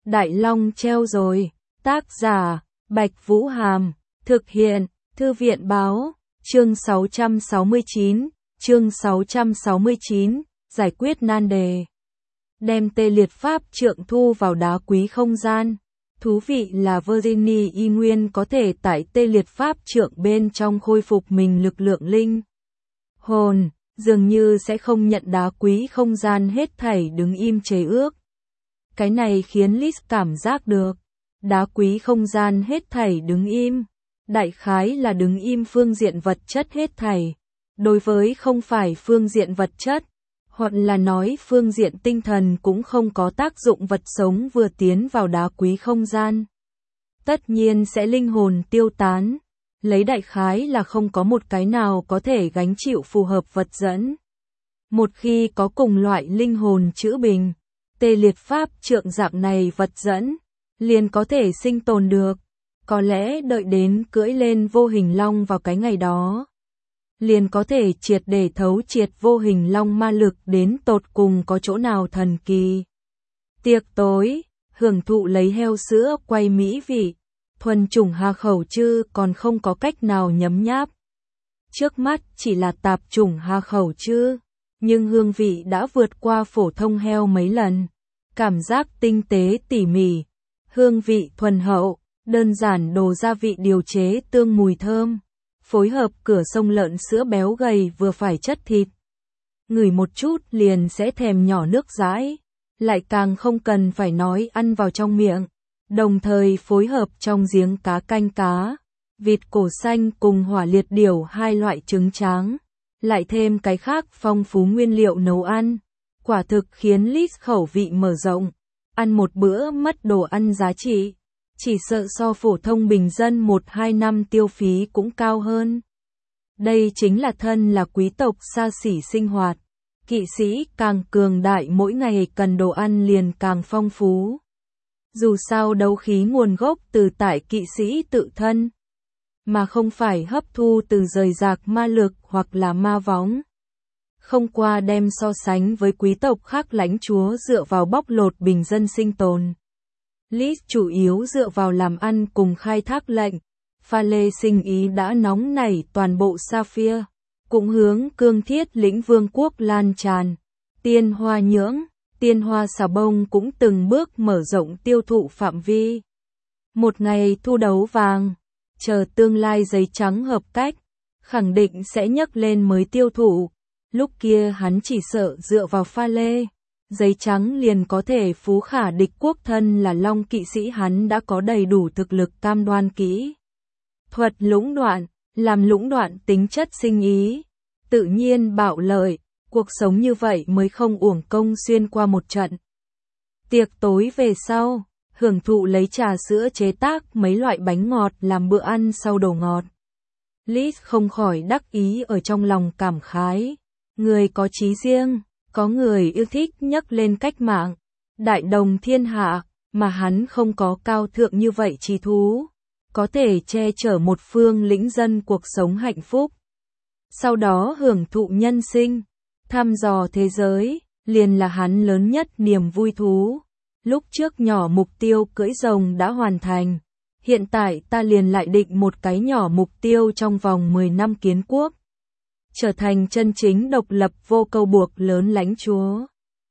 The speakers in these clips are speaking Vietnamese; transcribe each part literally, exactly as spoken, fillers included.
Đại Long treo rồi. Tác giả, Bạch Vũ Hàm. Thực hiện, Thư viện Báo. Chương sáu trăm sáu mươi chín. Chương sáu trăm sáu mươi chín. Giải quyết nan đề. Đem tê liệt pháp trượng thu vào đá quý không gian. Thú vị là Virginie y nguyên có thể tại tê liệt pháp trượng bên trong khôi phục mình lực lượng linh hồn, dường như sẽ không nhận đá quý không gian hết thảy đứng im chế ước. Cái này khiến Liz cảm giác được, đá quý không gian hết thảy đứng im, đại khái là đứng im phương diện vật chất hết thảy. Đối với không phải phương diện vật chất, hoặc là nói phương diện tinh thần cũng không có tác dụng vật sống vừa tiến vào đá quý không gian. Tất nhiên sẽ linh hồn tiêu tán, lấy đại khái là không có một cái nào có thể gánh chịu phù hợp vật dẫn. Một khi có cùng loại linh hồn chữ bình, tê liệt pháp trượng dạng này vật dẫn, liền có thể sinh tồn được, có lẽ đợi đến cưỡi lên vô hình long vào cái ngày đó, liền có thể triệt để thấu triệt vô hình long ma lực đến tột cùng có chỗ nào thần kỳ. Tiệc tối, hưởng thụ lấy heo sữa quay mỹ vị, thuần chủng hà khẩu chư còn không có cách nào nhấm nháp. Trước mắt chỉ là tạp chủng hà khẩu chư, nhưng hương vị đã vượt qua phổ thông heo mấy lần. Cảm giác tinh tế tỉ mỉ, hương vị thuần hậu, đơn giản đồ gia vị điều chế tương mùi thơm. Phối hợp cửa sông lợn sữa béo gầy vừa phải chất thịt. Ngửi một chút liền sẽ thèm nhỏ nước dãi, lại càng không cần phải nói ăn vào trong miệng. Đồng thời phối hợp trong giếng cá canh cá, vịt cổ xanh cùng hỏa liệt điểu hai loại trứng tráng, lại thêm cái khác phong phú nguyên liệu nấu ăn. Quả thực khiến Liz khẩu vị mở rộng, ăn một bữa mất đồ ăn giá trị. Chỉ sợ so phổ thông bình dân một hai năm tiêu phí cũng cao hơn. Đây chính là thân là quý tộc xa xỉ sinh hoạt. Kỵ sĩ càng cường đại mỗi ngày cần đồ ăn liền càng phong phú. Dù sao đấu khí nguồn gốc từ tại kỵ sĩ tự thân, mà không phải hấp thu từ rời rạc ma lực hoặc là ma võng. Không qua đem so sánh với quý tộc khác lãnh chúa dựa vào bóc lột bình dân sinh tồn. Liz chủ yếu dựa vào làm ăn cùng khai thác lệnh, pha lê sinh ý đã nóng nảy toàn bộ Sapphire, cũng hướng cương thiết lĩnh vương quốc lan tràn. Tiên hoa nhưỡng, tiên hoa xà bông cũng từng bước mở rộng tiêu thụ phạm vi. Một ngày thu đấu vàng, chờ tương lai giấy trắng hợp cách, khẳng định sẽ nhấc lên mới tiêu thụ. Lúc kia hắn chỉ sợ dựa vào pha lê, giấy trắng liền có thể phú khả địch quốc. Thân là long kỵ sĩ hắn đã có đầy đủ thực lực cam đoan kỹ thuật lũng đoạn, làm lũng đoạn tính chất sinh ý, tự nhiên bạo lợi, cuộc sống như vậy mới không uổng công xuyên qua một trận. Tiệc tối về sau, hưởng thụ lấy trà sữa chế tác mấy loại bánh ngọt làm bữa ăn sau đồ ngọt. Liz không khỏi đắc ý ở trong lòng cảm khái, người có chí riêng. Có người yêu thích nhắc lên cách mạng, đại đồng thiên hạ, mà hắn không có cao thượng như vậy trí thú, có thể che chở một phương lĩnh dân cuộc sống hạnh phúc. Sau đó hưởng thụ nhân sinh, thăm dò thế giới, liền là hắn lớn nhất niềm vui thú. Lúc trước nhỏ mục tiêu cưỡi rồng đã hoàn thành, hiện tại ta liền lại định một cái nhỏ mục tiêu trong vòng mười năm kiến quốc. Trở thành chân chính độc lập vô câu buộc lớn lãnh chúa.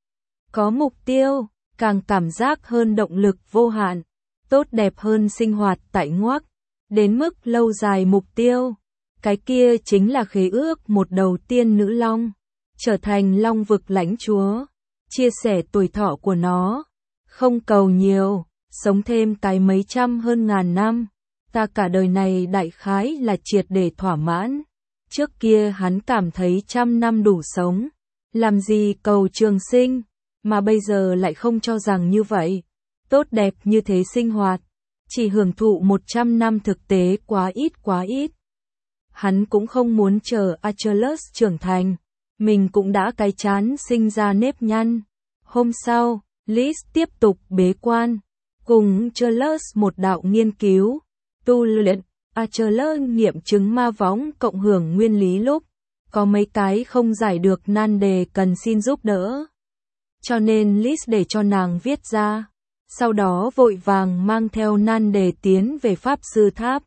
Có mục tiêu, càng cảm giác hơn động lực vô hạn, tốt đẹp hơn sinh hoạt tại ngoác, đến mức lâu dài mục tiêu. Cái kia chính là khế ước một đầu tiên nữ long, trở thành long vực lãnh chúa, chia sẻ tuổi thọ của nó, không cầu nhiều, sống thêm cái mấy trăm hơn ngàn năm, ta cả đời này đại khái là triệt để thỏa mãn. Trước kia hắn cảm thấy trăm năm đủ sống, làm gì cầu trường sinh, mà bây giờ lại không cho rằng như vậy. Tốt đẹp như thế sinh hoạt, chỉ hưởng thụ một trăm năm thực tế quá ít quá ít. Hắn cũng không muốn chờ Achilles trưởng thành, mình cũng đã cái chán sinh ra nếp nhăn. Hôm sau, Liz tiếp tục bế quan, cùng Achilles một đạo nghiên cứu, tu luyện. Achilles nghiệm chứng ma võng cộng hưởng nguyên lý lúc, có mấy cái không giải được nan đề cần xin giúp đỡ. Cho nên Liz để cho nàng viết ra, sau đó vội vàng mang theo nan đề tiến về Pháp Sư Tháp.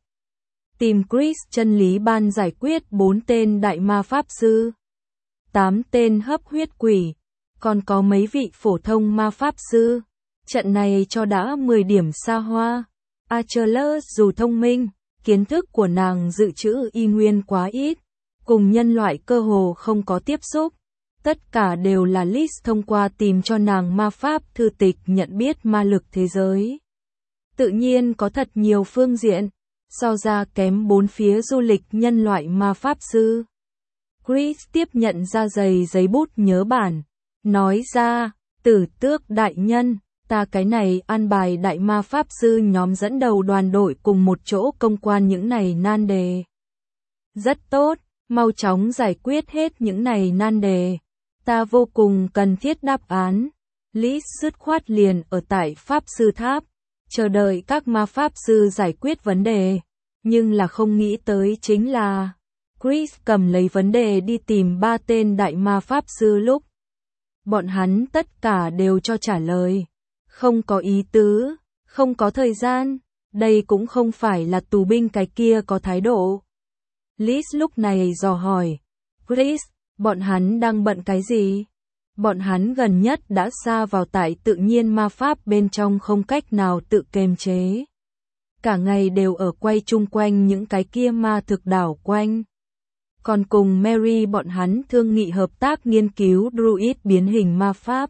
Tìm Chris chân lý ban giải quyết bốn tên đại ma Pháp Sư, tám tên hấp huyết quỷ, còn có mấy vị phổ thông ma Pháp Sư. Trận này cho đã mười điểm xa hoa. Achilles dù thông minh, kiến thức của nàng dự trữ y nguyên quá ít, cùng nhân loại cơ hồ không có tiếp xúc. Tất cả đều là Liz thông qua tìm cho nàng ma pháp thư tịch nhận biết ma lực thế giới. Tự nhiên có thật nhiều phương diện, so ra kém bốn phía du lịch nhân loại ma pháp sư. Chris tiếp nhận ra giày giấy bút nhớ bản, nói ra, Tử Tước đại nhân, ta cái này an bài đại ma pháp sư nhóm dẫn đầu đoàn đội cùng một chỗ công quan những này nan đề. Rất tốt, mau chóng giải quyết hết những này nan đề. Ta vô cùng cần thiết đáp án. Liz dứt khoát liền ở tại Pháp Sư Tháp, chờ đợi các ma pháp sư giải quyết vấn đề. Nhưng là không nghĩ tới chính là, Chris cầm lấy vấn đề đi tìm ba tên đại ma pháp sư lúc. Bọn hắn tất cả đều cho trả lời. Không có ý tứ, không có thời gian, đây cũng không phải là tù binh cái kia có thái độ. Liz lúc này dò hỏi, Chris, bọn hắn đang bận cái gì? Bọn hắn gần nhất đã sa vào tại tự nhiên ma pháp bên trong không cách nào tự kiềm chế. Cả ngày đều ở quay chung quanh những cái kia ma thực đảo quanh. Còn cùng Mary bọn hắn thương nghị hợp tác nghiên cứu druid biến hình ma pháp.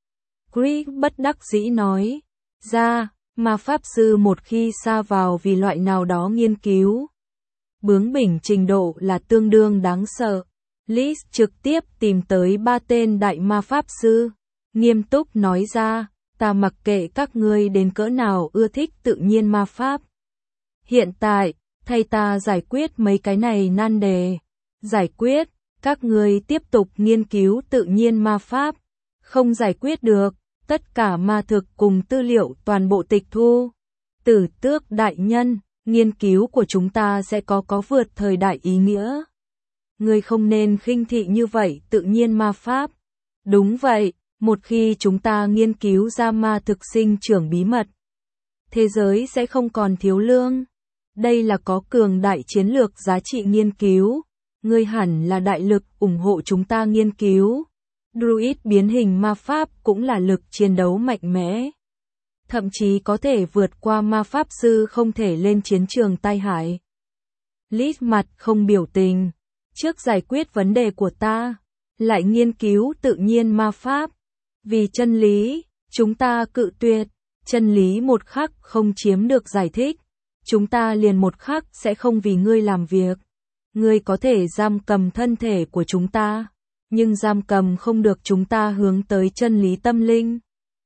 Chris bất đắc dĩ nói, ra, ma pháp sư một khi sa vào vì loại nào đó nghiên cứu, bướng bỉnh trình độ là tương đương đáng sợ. Liz trực tiếp tìm tới ba tên đại ma pháp sư, nghiêm túc nói ra, ta mặc kệ các ngươi đến cỡ nào ưa thích tự nhiên ma pháp. Hiện tại, thay ta giải quyết mấy cái này nan đề. Giải quyết, các ngươi tiếp tục nghiên cứu tự nhiên ma pháp. Không giải quyết được, tất cả ma thực cùng tư liệu toàn bộ tịch thu. Tử Tước đại nhân, nghiên cứu của chúng ta sẽ có có vượt thời đại ý nghĩa. Ngươi không nên khinh thị như vậy tự nhiên ma pháp. Đúng vậy, một khi chúng ta nghiên cứu ra ma thực sinh trưởng bí mật, thế giới sẽ không còn thiếu lương. Đây là có cường đại chiến lược giá trị nghiên cứu. Ngươi hẳn là đại lực ủng hộ chúng ta nghiên cứu. Druid biến hình ma pháp cũng là lực chiến đấu mạnh mẽ. Thậm chí có thể vượt qua ma pháp sư không thể lên chiến trường tai hại. Liz mặt không biểu tình. Trước giải quyết vấn đề của ta, lại nghiên cứu tự nhiên ma pháp. Vì chân lý, chúng ta cự tuyệt. Chân lý một khắc không chiếm được giải thích. Chúng ta liền một khắc sẽ không vì ngươi làm việc. Ngươi có thể giam cầm thân thể của chúng ta, nhưng giam cầm không được chúng ta hướng tới chân lý tâm linh.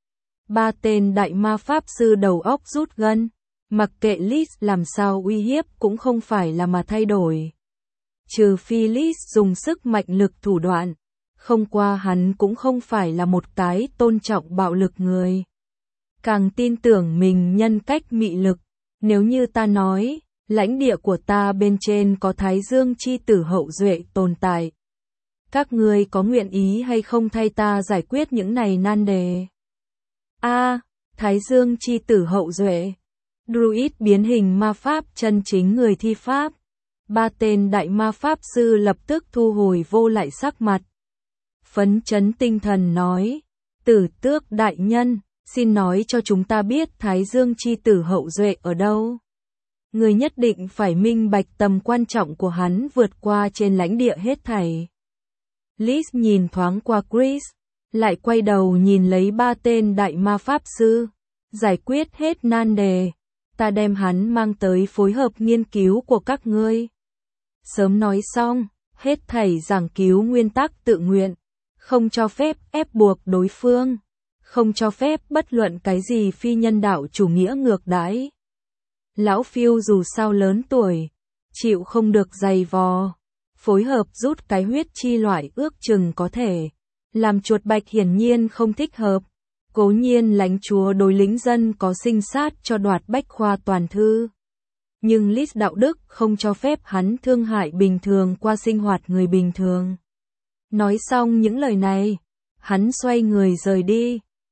Ba tên đại ma pháp sư đầu óc rút gân, mặc kệ Liz làm sao uy hiếp cũng không phải là mà thay đổi. Trừ phi Liz dùng sức mạnh lực thủ đoạn, không qua hắn cũng không phải là một cái tôn trọng bạo lực người. Càng tin tưởng mình nhân cách mị lực, nếu như ta nói, lãnh địa của ta bên trên có Thái Dương chi tử hậu duệ tồn tại. Các ngươi có nguyện ý hay không thay ta giải quyết những này nan đề? A. À, Thái Dương chi tử hậu duệ. Druid biến hình ma pháp chân chính người thi pháp. Ba tên đại ma pháp sư lập tức thu hồi vô lại sắc mặt. Phấn chấn tinh thần nói, Tử Tước đại nhân, xin nói cho chúng ta biết Thái Dương chi tử hậu duệ ở đâu. Người nhất định phải minh bạch tầm quan trọng của hắn vượt qua trên lãnh địa hết thảy. Liz nhìn thoáng qua Chris, lại quay đầu nhìn lấy ba tên đại ma pháp sư, giải quyết hết nan đề, ta đem hắn mang tới phối hợp nghiên cứu của các ngươi. Sớm nói xong, hết thảy giảng cứu nguyên tắc tự nguyện, không cho phép ép buộc đối phương, không cho phép bất luận cái gì phi nhân đạo chủ nghĩa ngược đãi. Lão Phiêu dù sao lớn tuổi, chịu không được dày vò, phối hợp rút cái huyết chi loại ước chừng có thể, làm chuột bạch hiển nhiên không thích hợp. Cố nhiên lãnh chúa đối lính dân có sinh sát cho đoạt bách khoa toàn thư. Nhưng Liz đạo đức không cho phép hắn thương hại bình thường qua sinh hoạt người bình thường. Nói xong những lời này, hắn xoay người rời đi.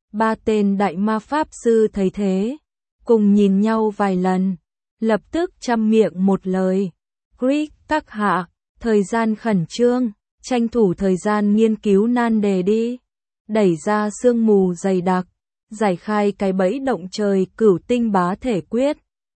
Ba tên đại ma pháp sư thấy thế, cùng nhìn nhau vài lần, lập tức chăm miệng một lời. Crick các hạ, thời gian khẩn trương, tranh thủ thời gian nghiên cứu nan đề đi. Đẩy ra sương mù dày đặc, giải khai cái bẫy động trời cửu tinh bá thể quyết.